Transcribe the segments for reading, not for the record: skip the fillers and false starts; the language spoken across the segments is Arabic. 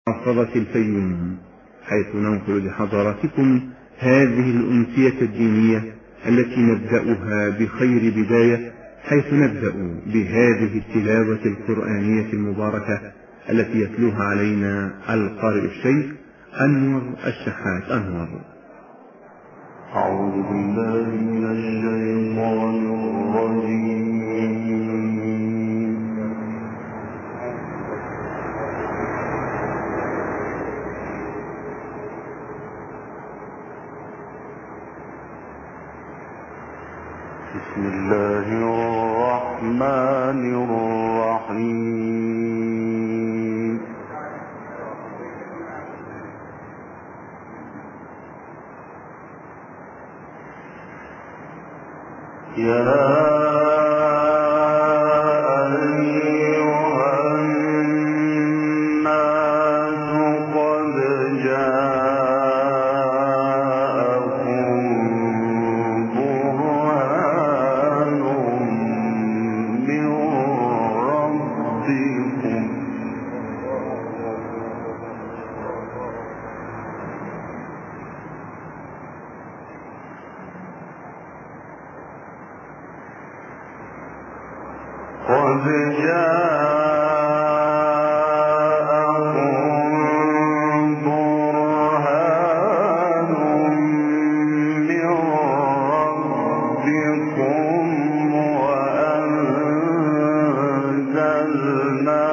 محافظة الفيوم، حيث ننقل لحضراتكم هذه الأمسية الدينية التي نبدأها بخير بداية، حيث نبدأ بهذه التلاوة القرآنية المباركة التي يتلوها علينا القارئ الشيخ أنور الشحات أنور. أعوذ بالله من الشيطان الرجيم. بسم الله الرحمن الرحيم. يا قد جاءكم برهان من ربكم وأنزلنا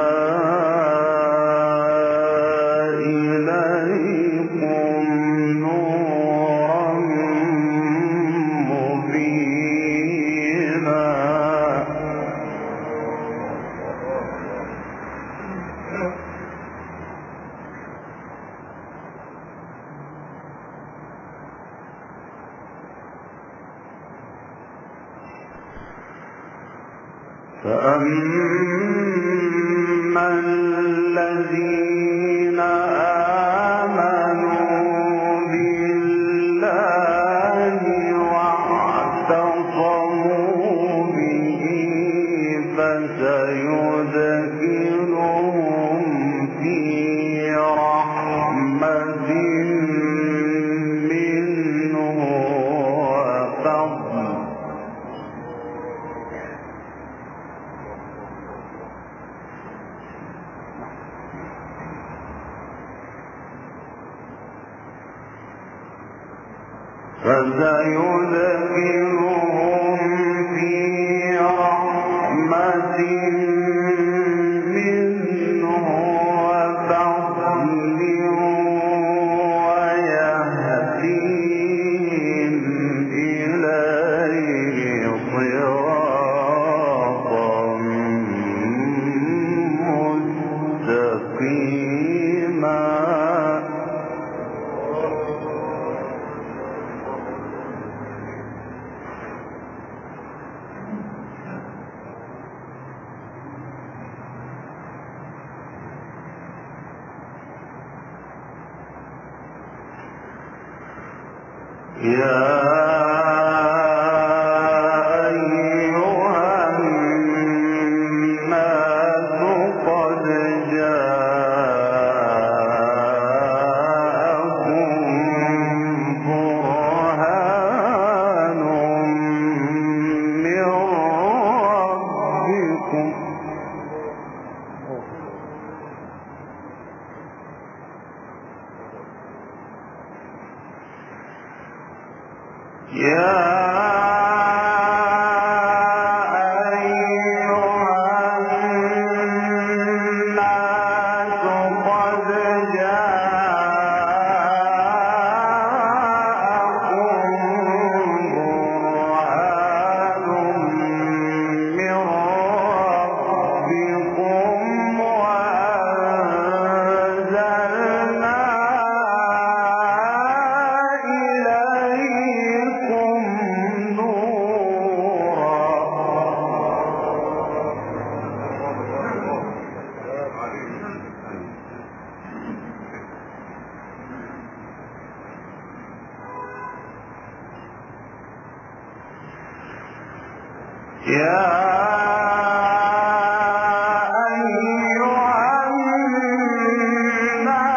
إليكم نورا مبينا. فأما الذين آمنوا بالله واعتصموا به فسيدخلهم في رحمة منه وفضل. فسيدخلهم في رحمة منه وفضل ويهديهم إليه صراطا مستقيما. يا أيها الناس قد جاءكم برهان من ربكم يا أيها الناس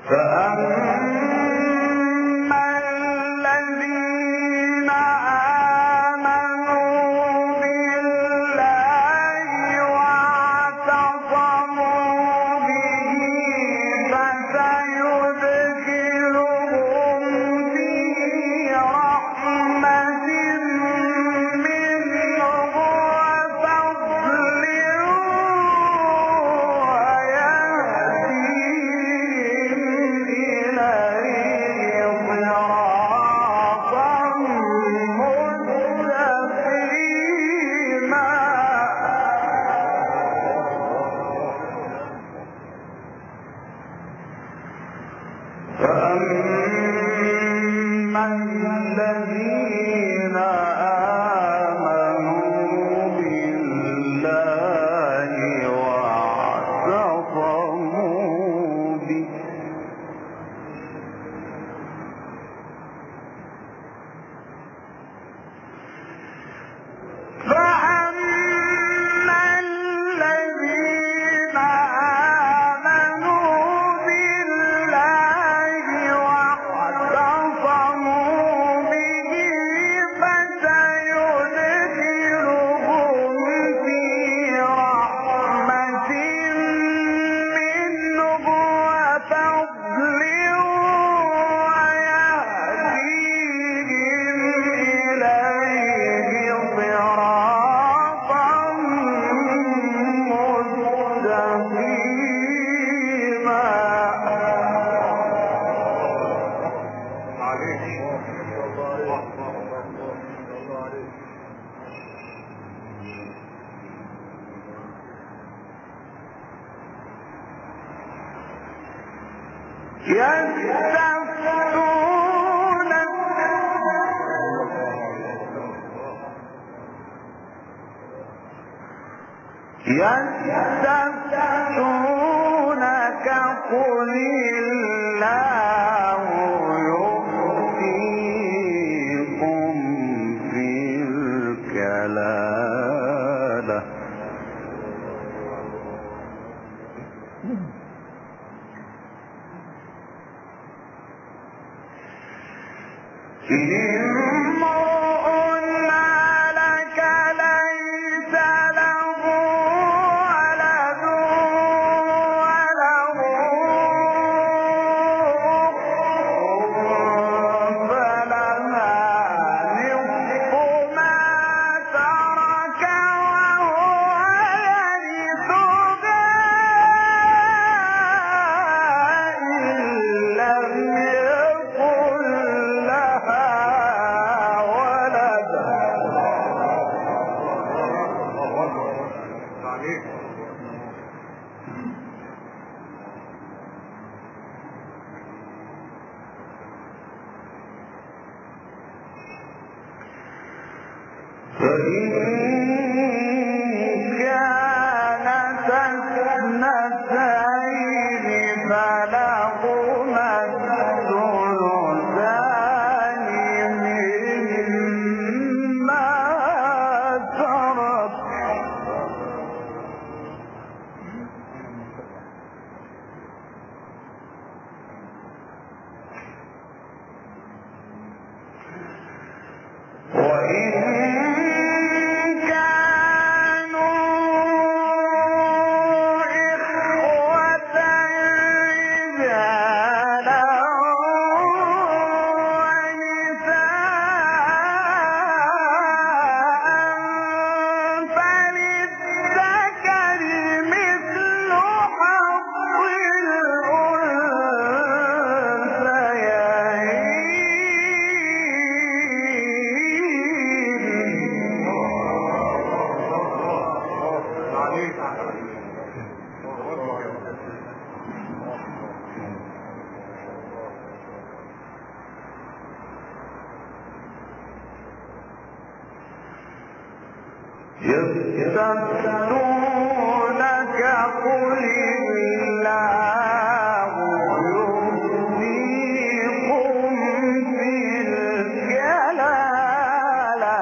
يستفتونك قل الله يفتيكم في الكلالة يستفتونك قل الله يفتيكم في الكلالة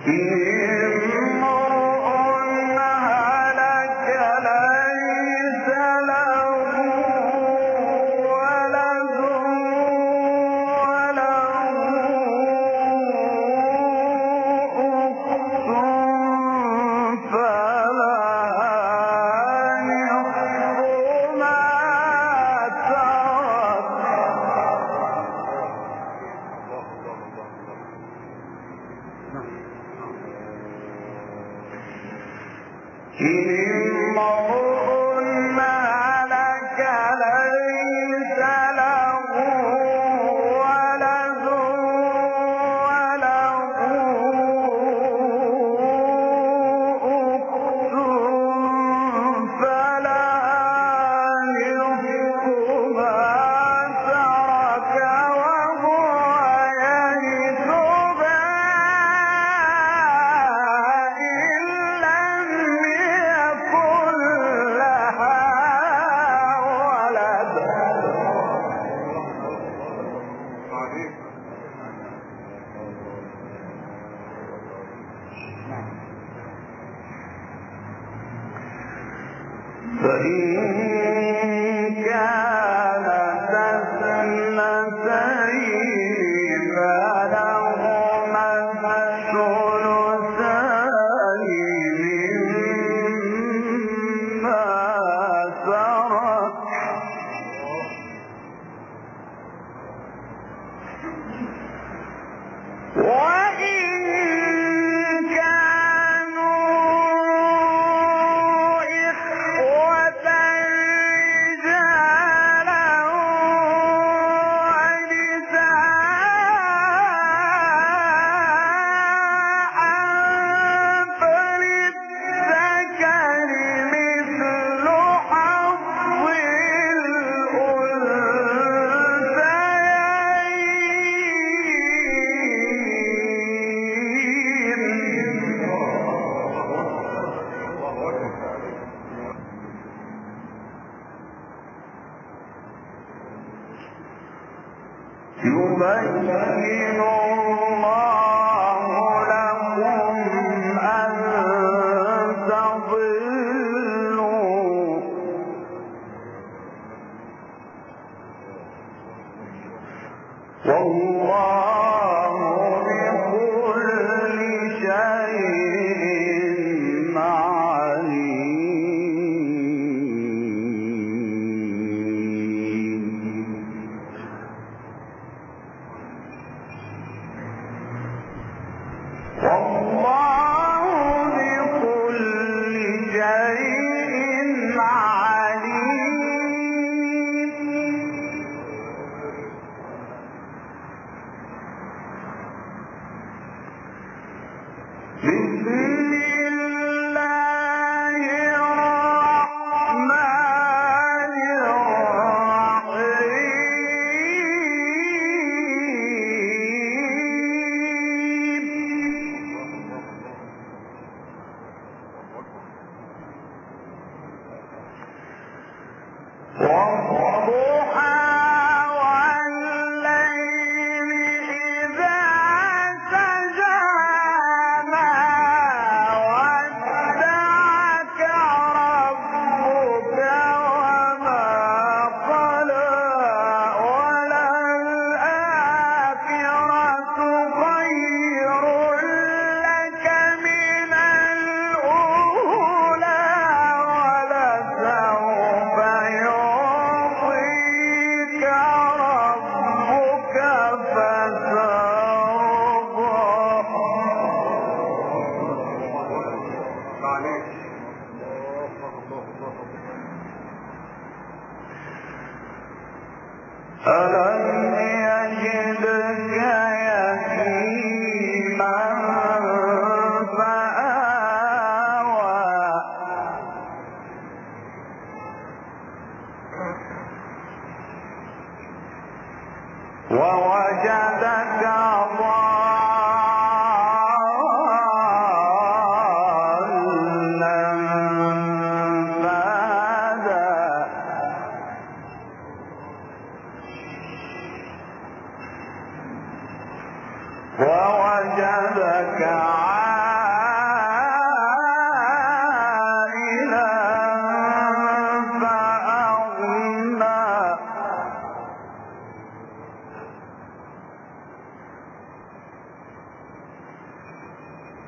ووجدك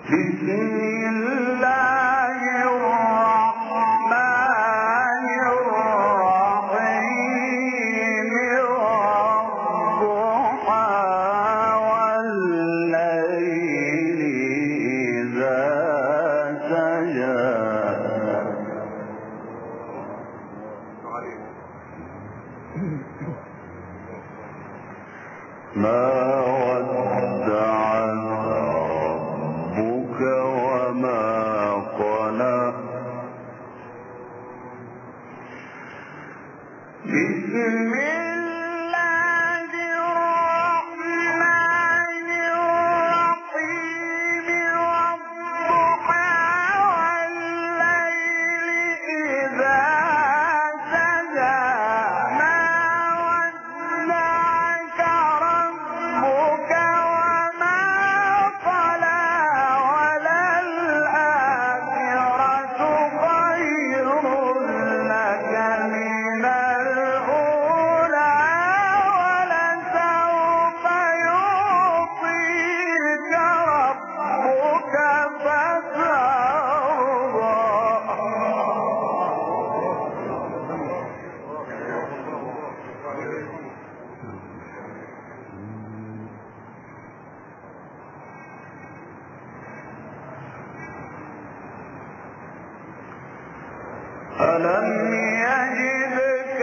ألم يجدك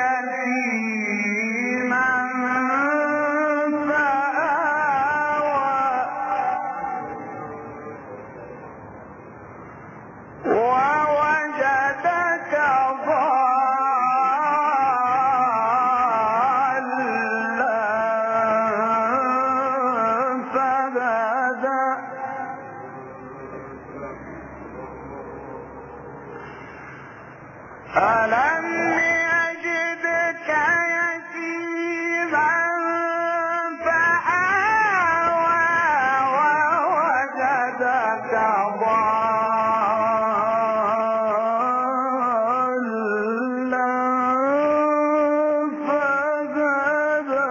يتيما فآوى ووجدك ضالا فهدى ألم يجدك يتيما فآوى ووجدك ضالا فهدى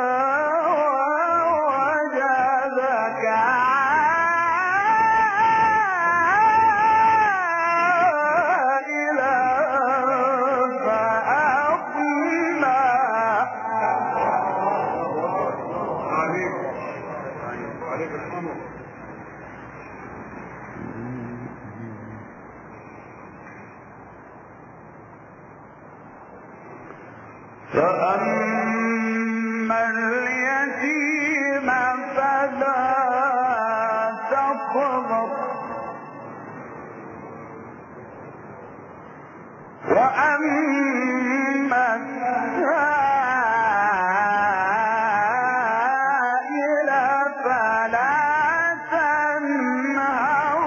ووجدك فأما اليتيم فلا تقهر وأما السائل فلا تنهر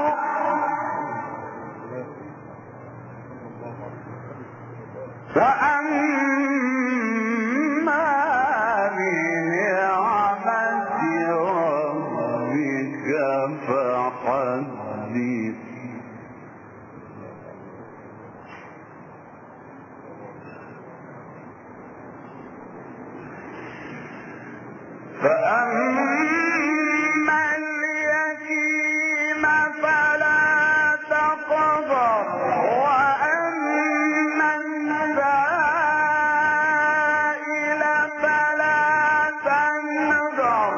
وأما بنعمة ربك فحدث فأما اليتيم فلا تقهر وأما السائل فلا تنهر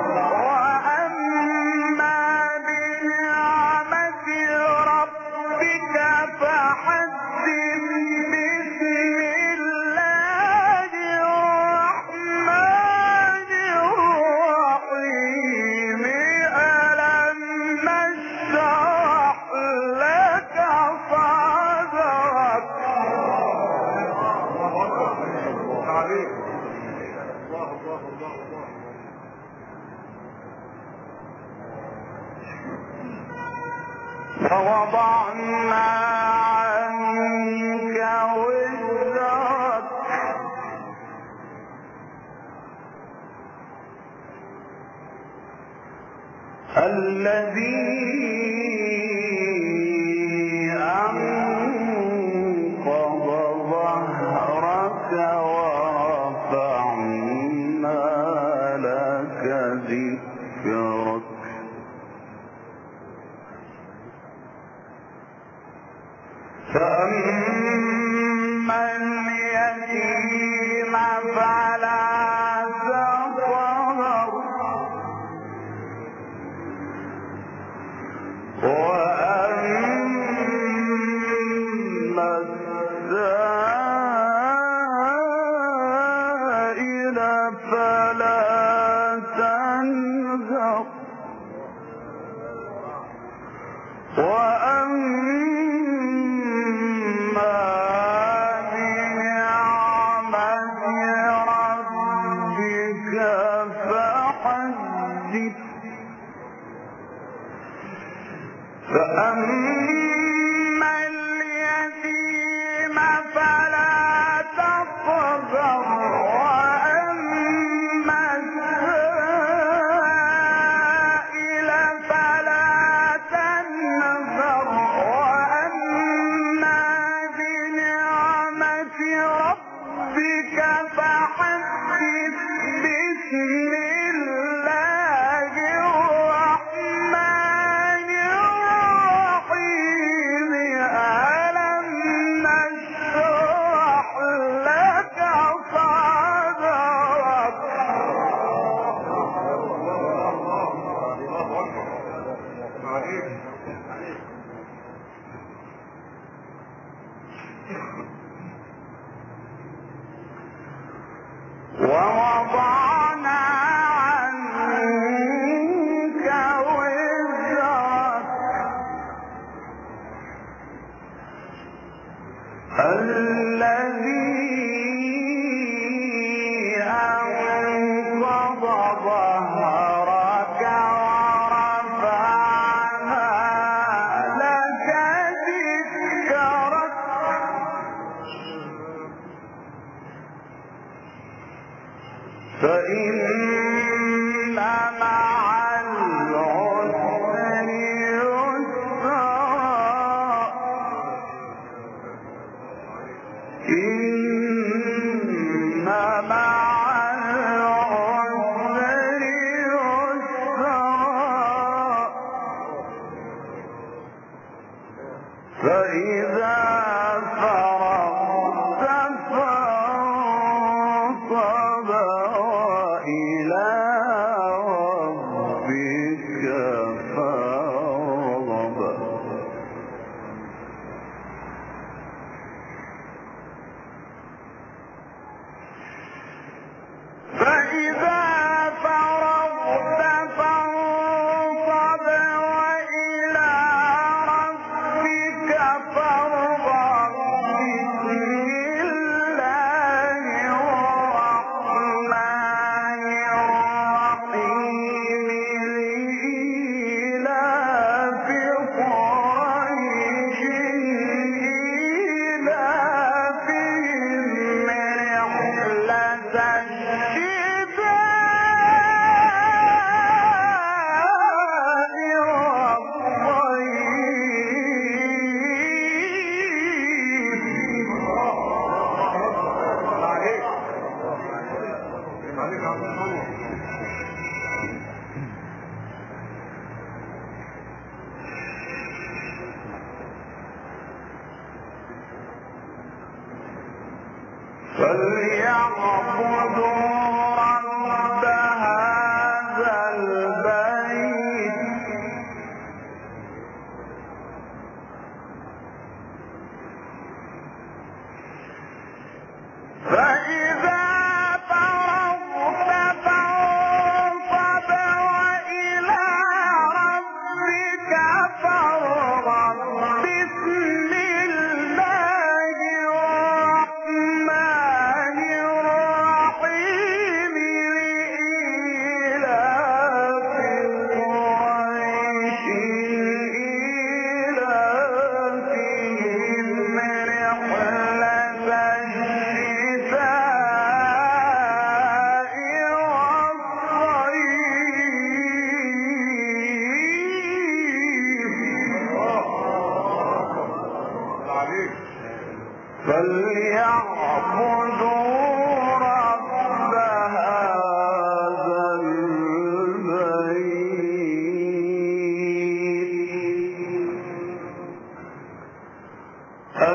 وأما بنعمة ربك فحدث بسم الله الرحمن الرحيم ألم نشرح لك صدرك ووضعنا عنك وزرك الذي أنقض ظهرك ورفعنا لك ذكرك فأما اليتيم فلا تقهر وأما السائل فلا تنهر وأما بنعمة ربك فحدث فأما اليتيم فلا تقهر وأما السائل فلا تنهر وأما بنعمة ربك فحدث بسم الله الرحمن الرحيم ألم نشرح لك صدرك ووضعنا عنك وزرك الذي أنقض ظهرك ورفعنا لك ذكرك فإن مع العسر يسرا إن مع العسر يسرا فإذا فرغت فانصب وإلى ربك فارغب فإذا فرغت فانصب وإلى ربك فارغب بسم الله الرحمن الرحيم لإيلاف قريش إيلافهم رحلة فليعبدوا رب هذا البيت فإذا فرغت فانصب وإلى ربك فارغب بسم الله الرحمن الرحيم لإيلاف قريش إيلافهم رحلة فليعبدوا رب هذا البيت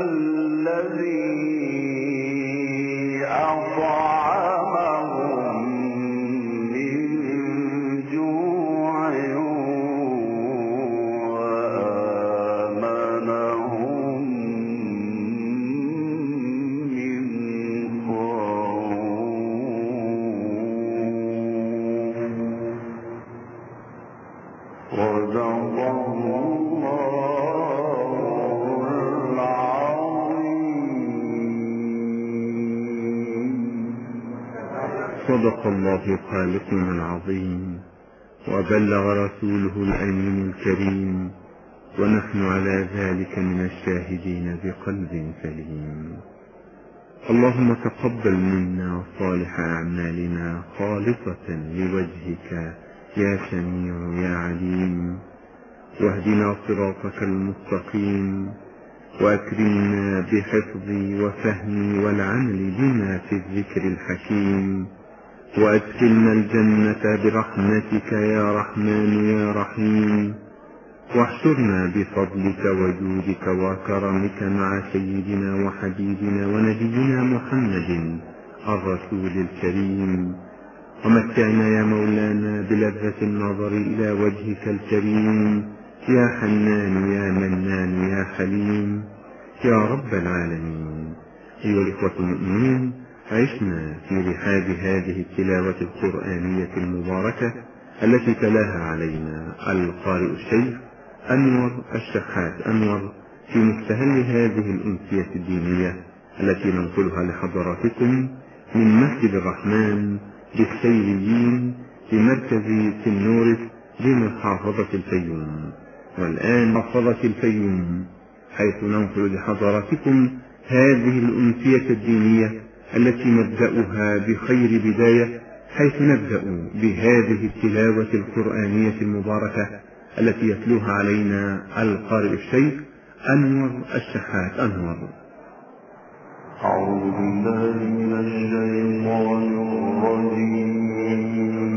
صدق الله خالقنا العظيم، وبلغ رسوله الأمين الكريم، ونحن على ذلك من الشاهدين بقلب سليم. اللهم تقبل منا صالح أعمالنا خالصة لوجهك يا سميع يا عليم، واهدنا صراطك المستقيم، وأكرمنا بحفظ وفهم والعمل بما في الذكر الحكيم، وأدخلنا الجنة برحمتك يا رحمن يا رحيم، واحشرنا بفضلك وجودك وكرمك مع سيدنا وحبيبنا ونبينا محمد الرسول الكريم، ومتعنا يا مولانا بلذة النظر إلى وجهك الكريم يا حنان يا منان يا حليم يا رب العالمين. أيها الإخوة المؤمنين، عشنا في رحاب هذه التلاوة القرآنية المباركة التي تلاها علينا القارئ الشيخ أنور الشحات أنور في مستهل هذه الأمسية الدينية التي ننقلها لحضراتكم من مسجد الرحمن للسيريين في مركز سنورس بمحافظة الفيوم. والآن محافظة الفيوم، حيث ننقل لحضراتكم هذه الأمسية الدينية التي نبدأها بخير بداية، حيث نبدأ بهذه التلاوة القرآنية المباركة التي يتلوها علينا القارئ الشيخ أنور الشحات أنور. أعوذ بالله من الشيطان الرجيم.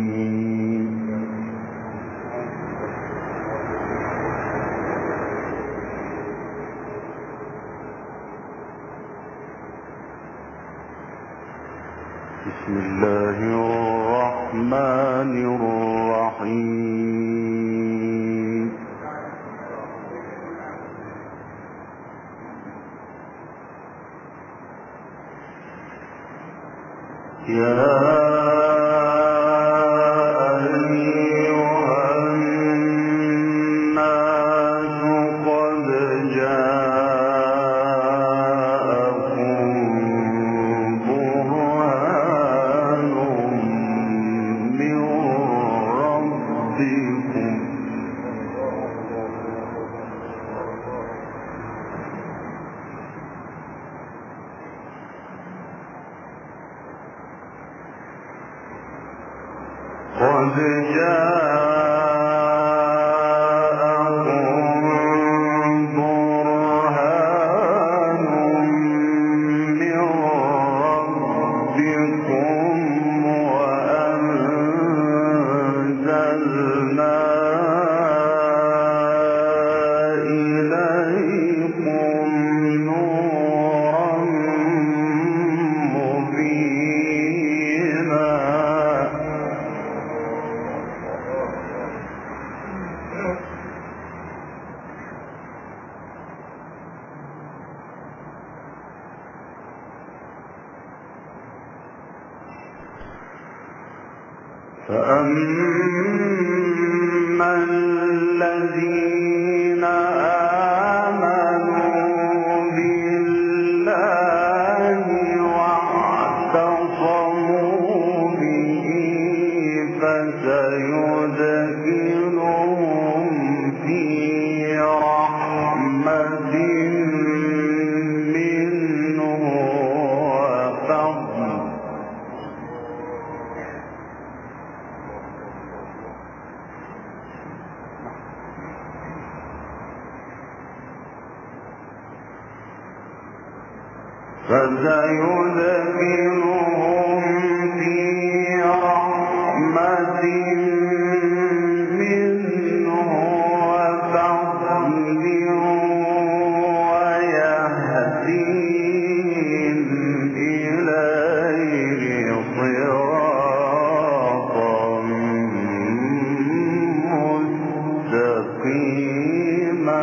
بسم الله الرحمن الرحيم. يا قد جاءكم برهان من ربكم وأنزلنا إليكم نورا مبينا. فأما الذين آمنوا بالله واعتصموا به فسيدخلهم في رحمة منه وفضل. فسيدخلهم في رحمة منه وفضل ويهديهم إليه صراطا مستقيما.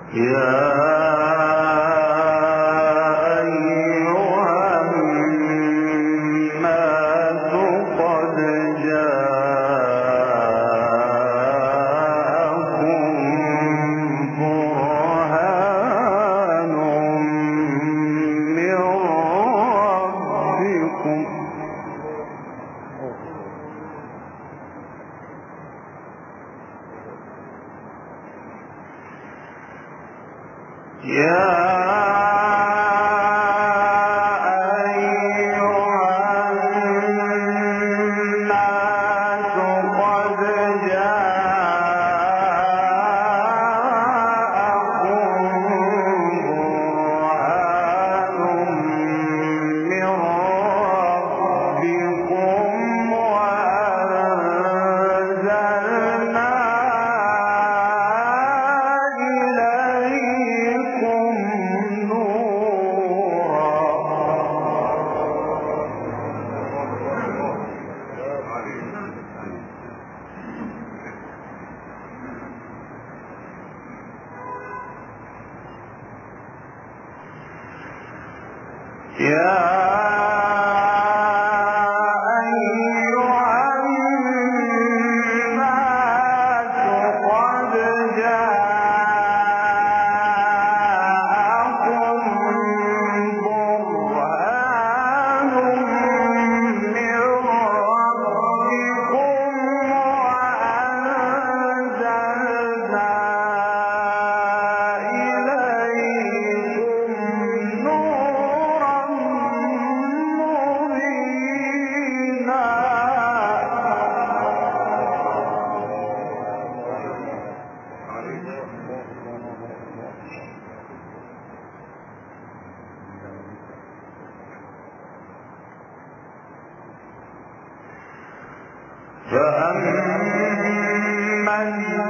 فأما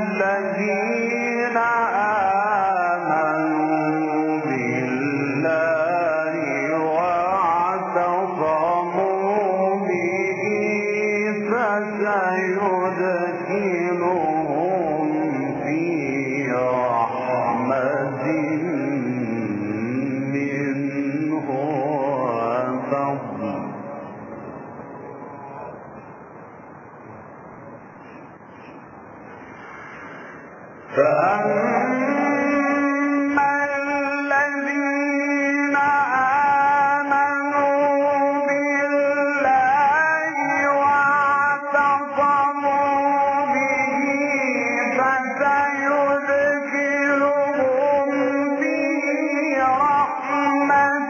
الذين آمنوا بالله واعتصموا به فسيدخلهم في رحمة منه وفضل. فأما الذين آمنوا بالله واعتصموا به فسيدخلهم في رحمة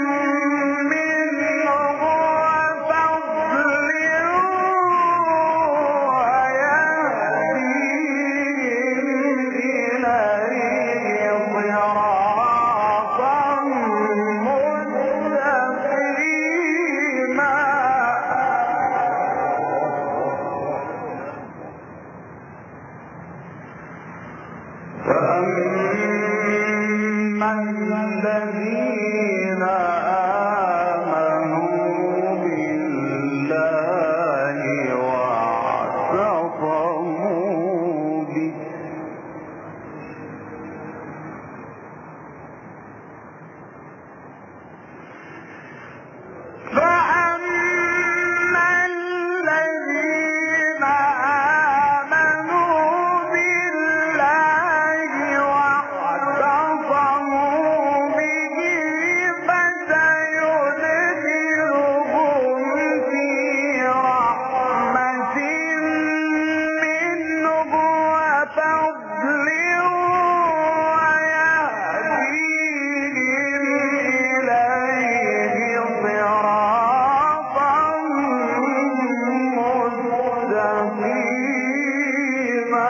منه وفضل فأما الذين آمنوا بالله واعتصموا به فأما الذين آمنوا بالله واعتصموا به فسيدخلهم في رحمة منه وفضل ويهديهم إليه صراطا مستقيما.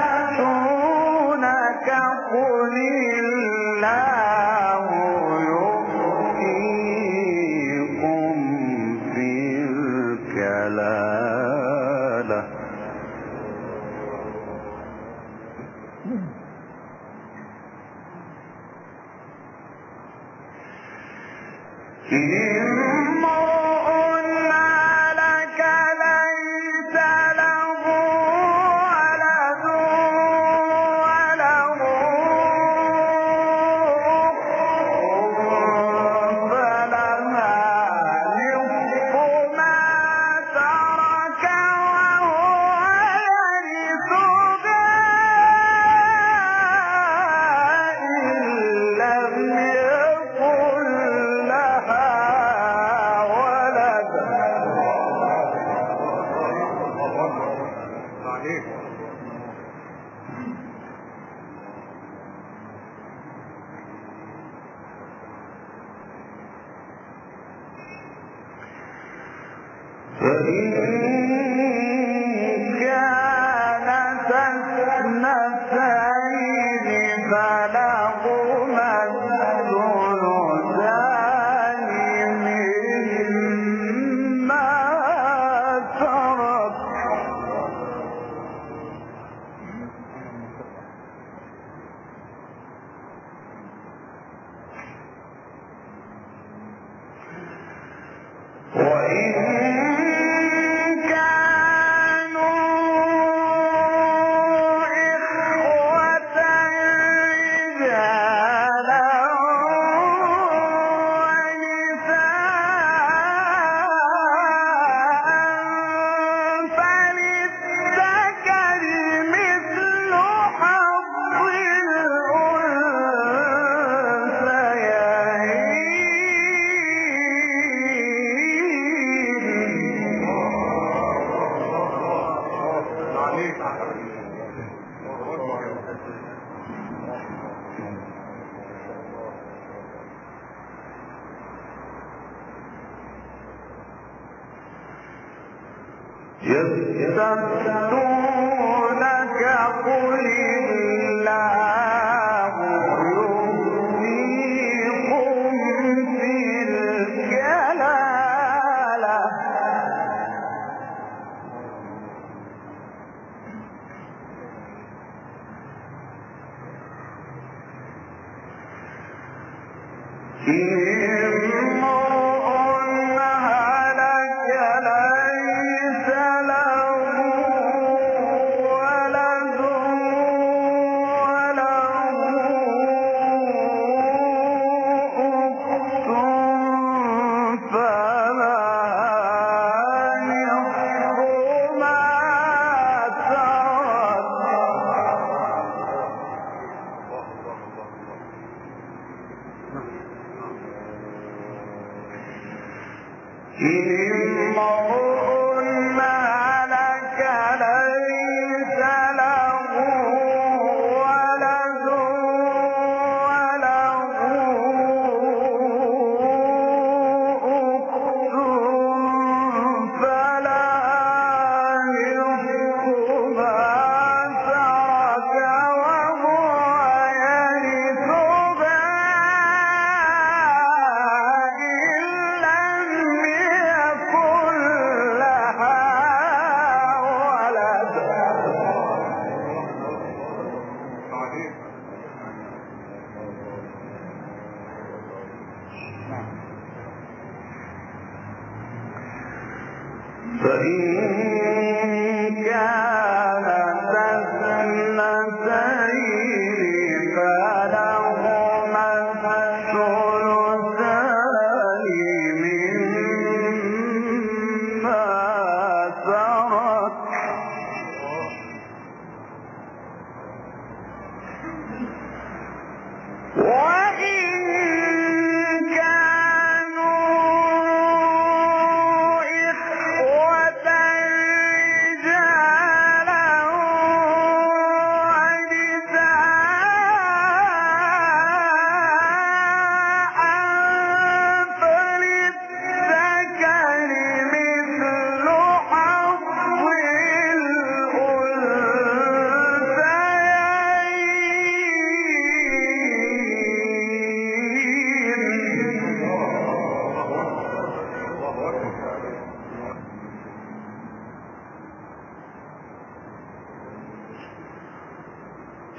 يستفتونك قل الله له. يستفتونك قل الله يفتيكم في الكلالة ولا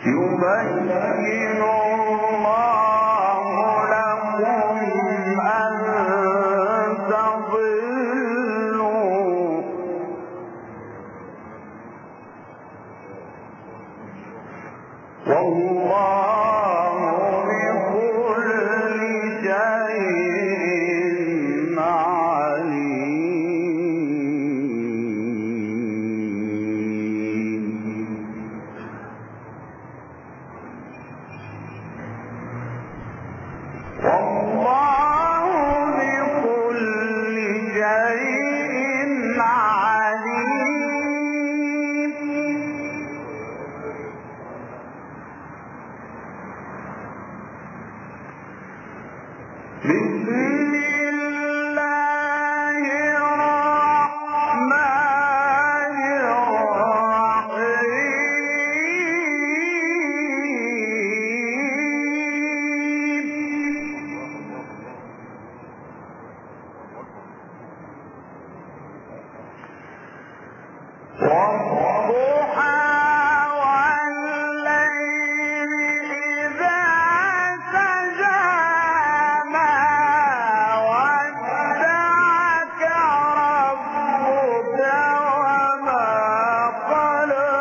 يبين الله لكم أن تضلوا والله بكل شيء عليم. والله بكل شيء عليم. بسم الله الرحمن الرحيم. والضحى والليل إذا سجى ما ودعك ربك وما قلى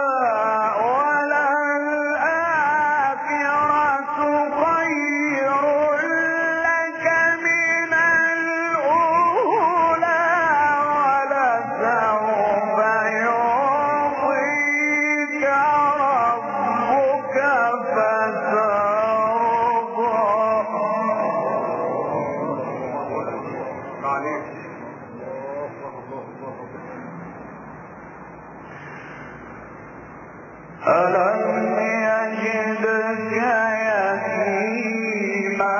وللآخرة خير لك من الأولى ولسوف يعطيك ربك فترضى. ألم يجدك يتيما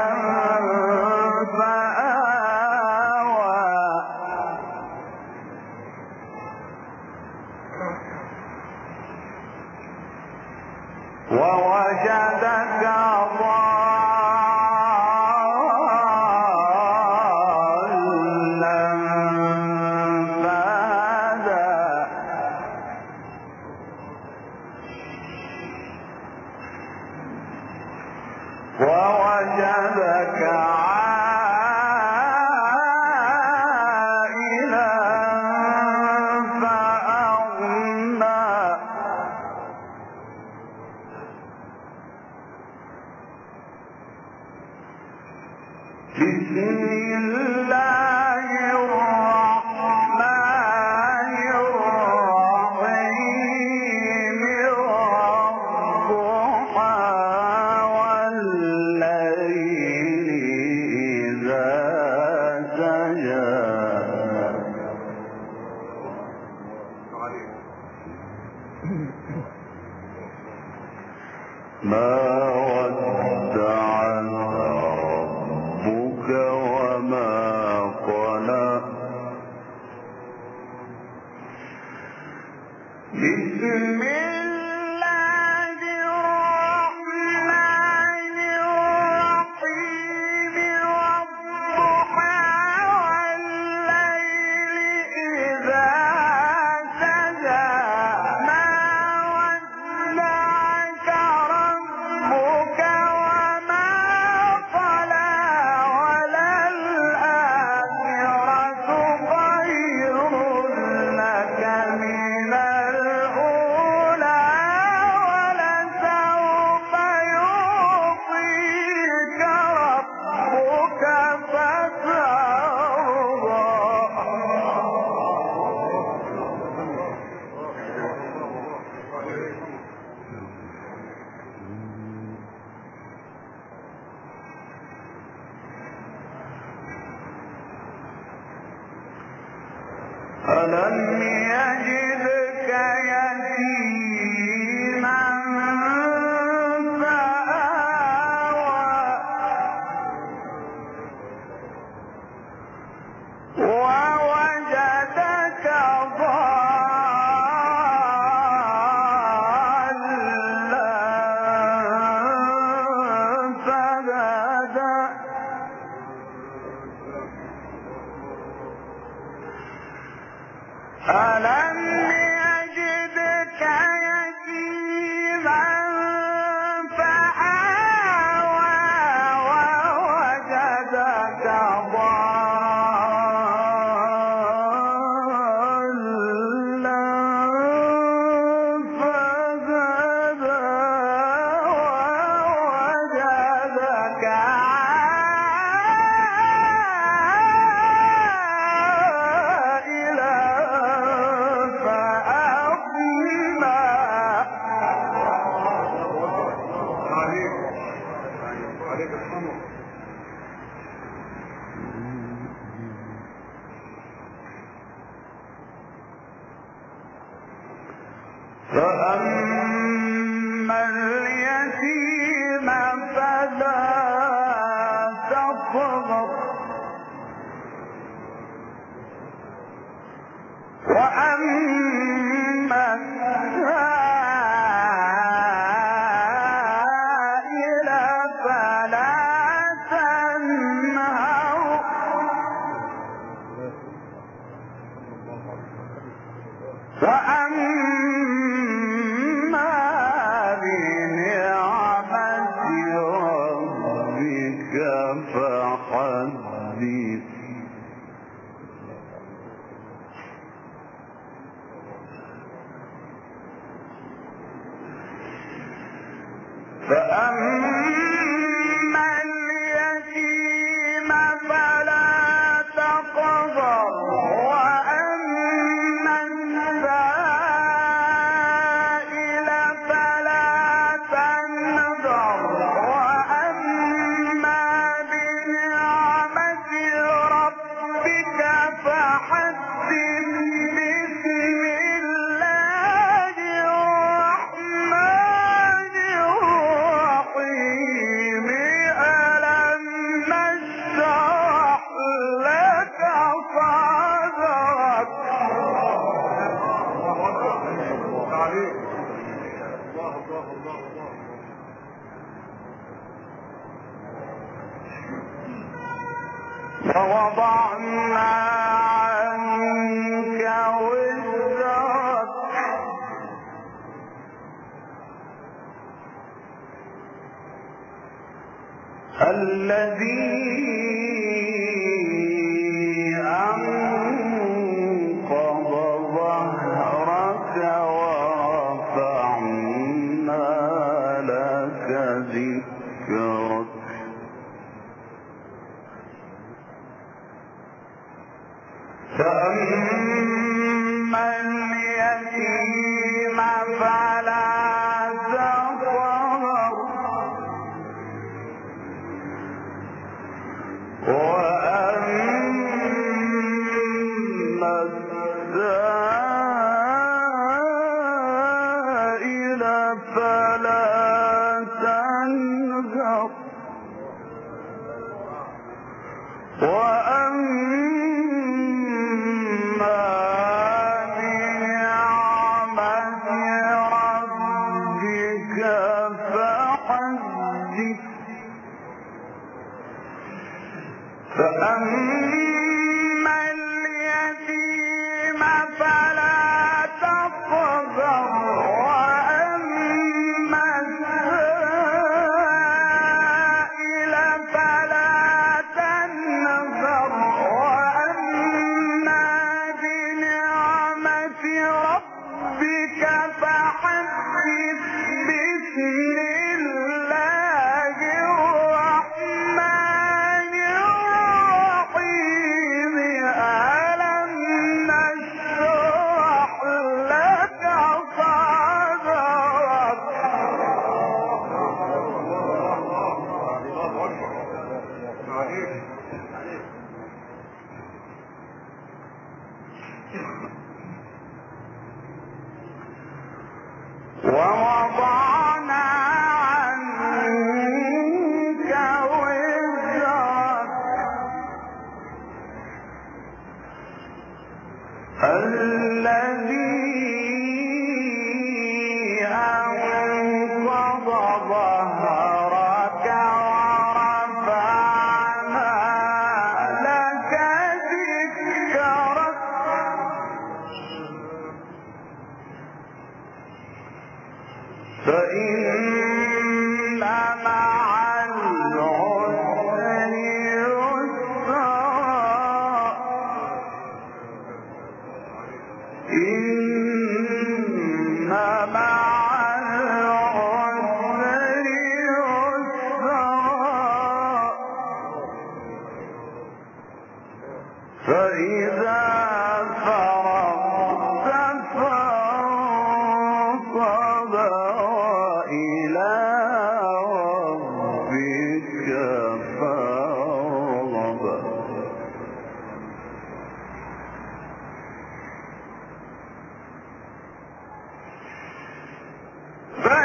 فآوى ووجدك ضالا فهدى ووجدك عائلا فأغنى بسم الله الرحمن الرحيم. والضحى والليل إذا سجى ما ودعك ربك وما قلى. بسم الله الرحمن الرحيم. والضحى والليل إذا سجى ما ودعك ربك وما قلى وللآخرة خير لك من الأولى ولسوف يعطيك ربك فترضى. ألم يجدك يتيما فآوى ووجدك ضالا فهدى ألم فأما اليتيم فلا تقهر وأما السائل فلا تنهر وأما بنعمة ربك فحدث فأما اليتيم فلا تقهر وأما السائل فلا تنهر وأما بنعمة ربك فحدث بسم الله الرحمن الرحيم ألم نشرح لك صدرك ووضعنا عنك وزرك الذي أنقض ظهرك ورفعنا لك ذكرك فأما اليتيم فلا تقهر وأما السائل فلا تنهر وأما بنعمة ربك فحدث فأما اليتيم فلا تقهر وأما السائل فلا تنهر وأما بنعمة ربك فحدث بسم الله الرحمن الرحيم ألم نشرح لك صدرك ووضعنا عنك وزرك الذي أنقض ظهرك ورفعنا لك ذكرك فإن مع العسر يسرا إن مع العسر يسرا فإذا فرغت فانصب وإلى ربك فارغب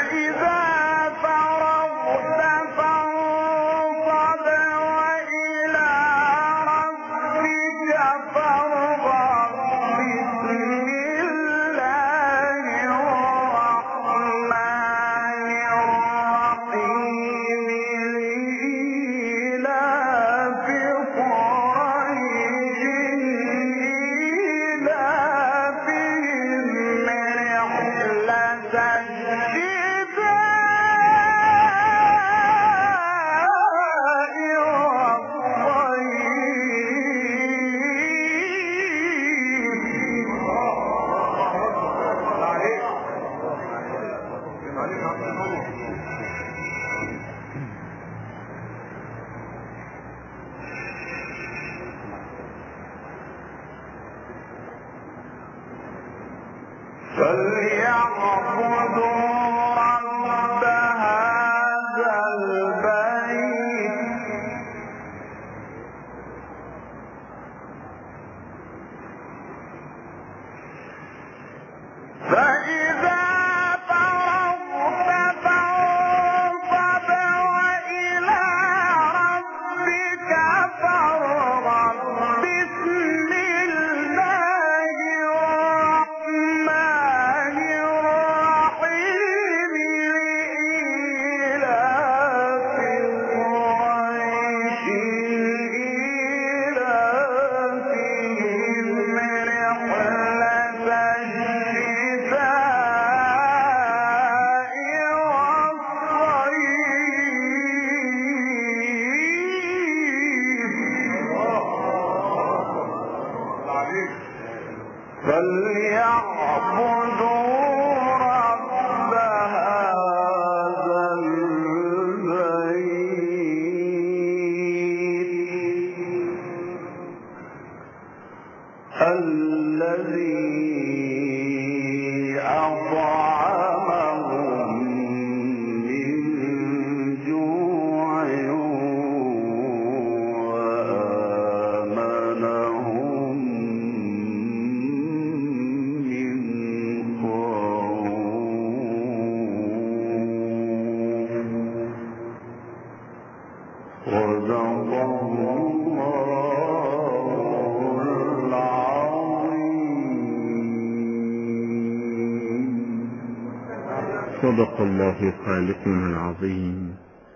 صدق الله خالقنا العظيم،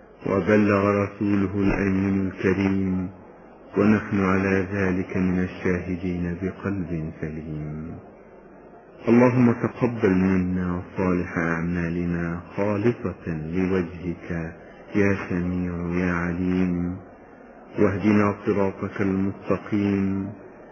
وبلغ رسوله الأمين الكريم، ونحن على ذلك من الشاهدين بقلب سليم. اللهم تقبل منا صالح أعمالنا خالصة لوجهك يا سميع يا عليم، واهدنا صراطك المستقيم،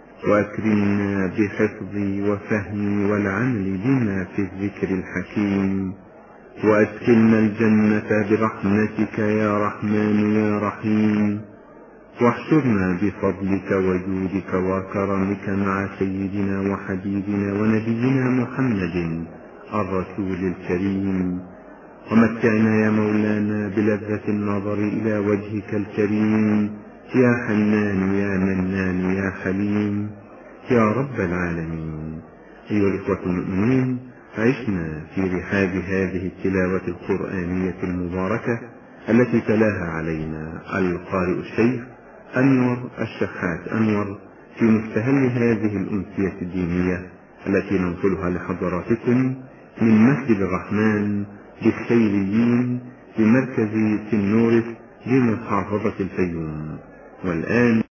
وأكرمنا بحفظ وفهم والعمل بما في الذكر الحكيم، وأدخلنا الجنة برحمتك يا رحمن يا رحيم، واحشرنا بفضلك وجودك وكرمك مع سيدنا وحبيبنا ونبينا محمد الرسول الكريم، ومتعنا يا مولانا بلذة النظر إلى وجهك الكريم يا حنان يا منان يا حليم يا رب العالمين. أيها الإخوة المؤمنين، عشنا في رحاب هذه التلاوة القرآنية المباركة التي تلاها علينا القارئ الشيخ أنور الشحات أنور في مستهل هذه الأمسية الدينية التي ننقلها لحضراتكم من مسجد الرحمن للسيريين بمركز سنورس بمحافظة الفيوم. والآن